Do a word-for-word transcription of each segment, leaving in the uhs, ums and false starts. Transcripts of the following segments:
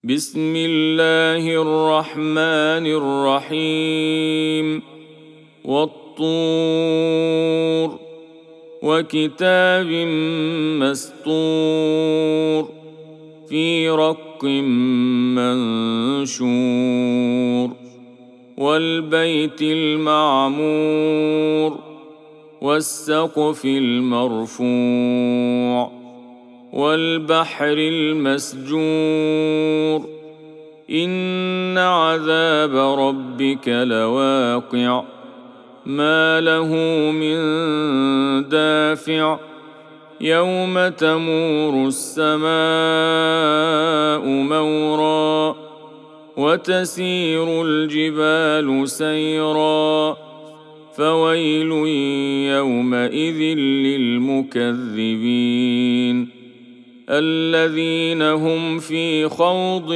بسم الله الرحمن الرحيم والطور وكتاب مسطور في رق منشور والبيت المعمور والسقف المرفوع والبحر المسجور إن عذاب ربك لواقع ما له من دافع يوم تمور السماء مورا وتسير الجبال سيرا فويل يومئذ للمكذبين الذين هم في خوض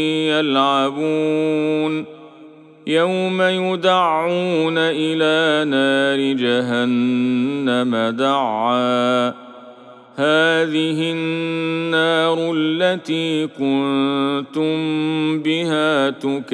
يلعبون يوم يدعون إلى نار جهنم دعا هذه النار التي كنتم بها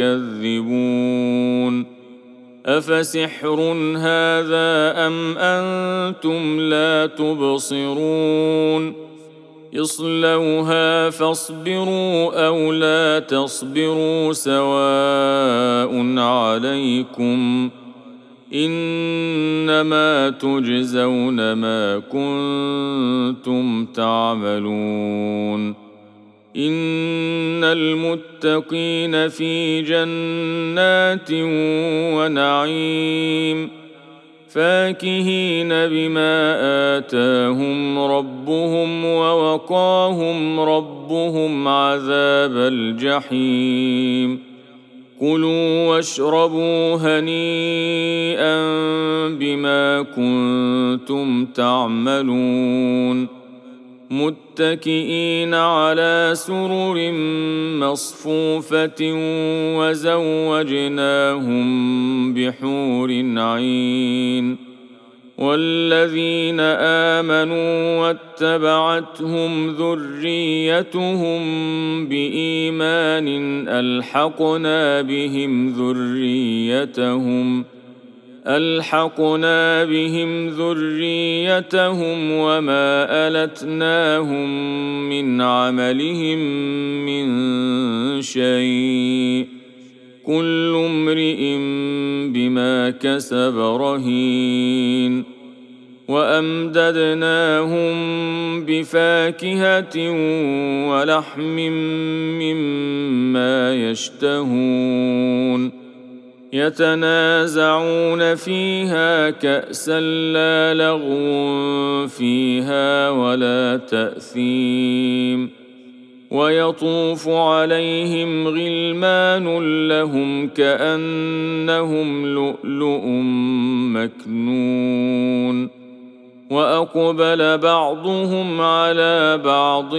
تكذبون أفسحر هذا أم أنتم لا تبصرون اصلوها فاصبروا أو لا تصبروا سواء عليكم إنما تجزون ما كنتم تعملون إن المتقين في جنات ونعيم فاكهين بما آتاهم ربهم ووقاهم ربهم عذاب الجحيم كلوا واشربوا هنيئا بما كنتم تعملون متكئين على سرر مصفوفة وزوجناهم بحور عين والذين آمنوا واتبعتهم ذريتهم بإيمان ألحقنا بهم ذريتهم ألحقنا بهم ذريتهم وما ألتناهم من عملهم من شيء كل امرئ بما كسب رهين وأمددناهم بفاكهة ولحم مما يشتهون يتنازعون فيها كأسا لا لغو فيها ولا تأثيم ويطوف عليهم غلمان لهم كأنهم لؤلؤ مكنون وأقبل بعضهم على بعض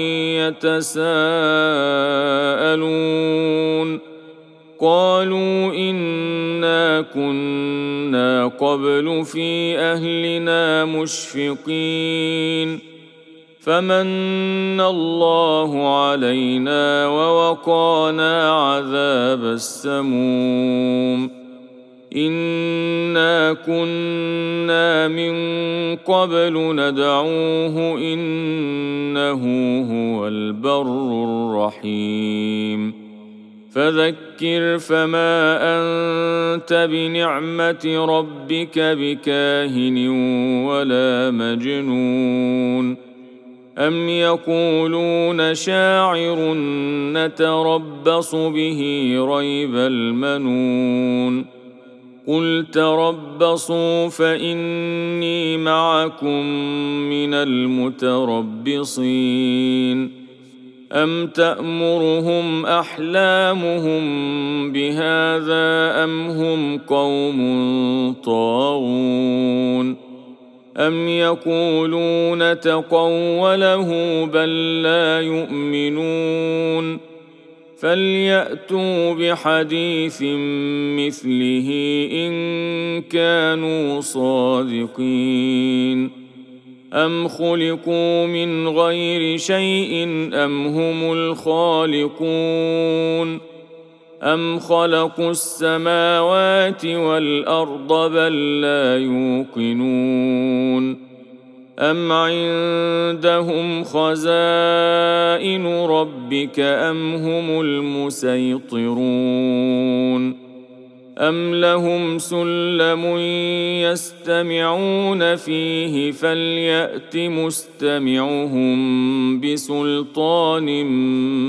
يتساءلون قالوا إنا كنا قبل في أهلنا مشفقين فمن الله علينا ووقانا عذاب السموم إنا كنا من قبل ندعوه إنه هو البر الرحيم فذكر فما أنت بنعمة ربك بكاهن ولا مجنون أم يقولون شاعر نتربص به ريب المنون قل تربصوا فإني معكم من المتربصين أم تأمرهم أحلامهم بهذا أم هم قوم طاغون أم يقولون تقوله بل لا يؤمنون فليأتوا بحديث مثله إن كانوا صادقين أم خلقوا من غير شيء أم هم الخالقون أم خلقوا السماوات والأرض بل لا يوقنون أم عندهم خزائن ربك أم هم المسيطرون أم لهم سلم يستمعون فيه فليأت مستمعهم بسلطان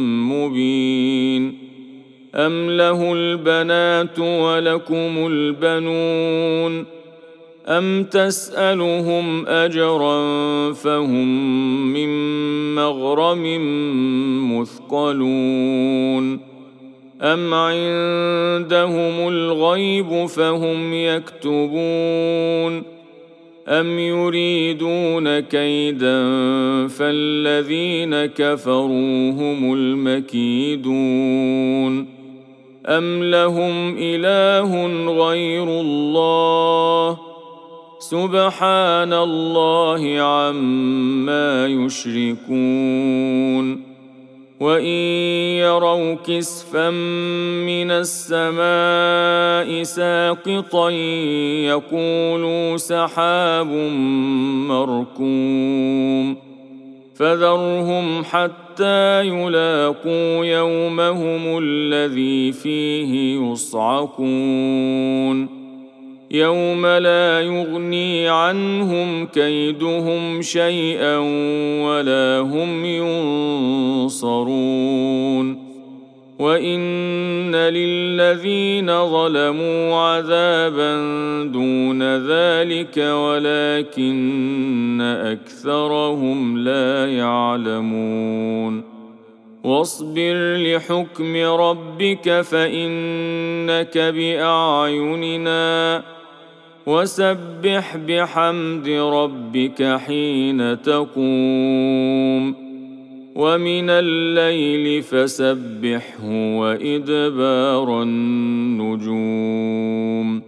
مبين أم له البنات ولكم البنون أم تسألهم أجرا فهم من مغرم مثقلون أم عندهم الغيب فهم يكتبون أم يريدون كيدا فالذين كفروا هم المكيدون أم لهم إله غير الله سبحان الله عما يشركون وإن يروا كسفا من السماء ساقطا يقولوا سحاب مركوم فذرهم حتى يلاقوا يومهم الذي فيه يصعقون يوم لا يغني عنهم كيدهم شيئا ولا هم ينصرون وإن للذين ظلموا عذابا دون ذلك ولكن أكثرهم لا يعلمون واصبر لحكم ربك فإنك بأعيننا وسبح بحمد ربك حين تقوم ومن الليل فسبحه وإدبار النجوم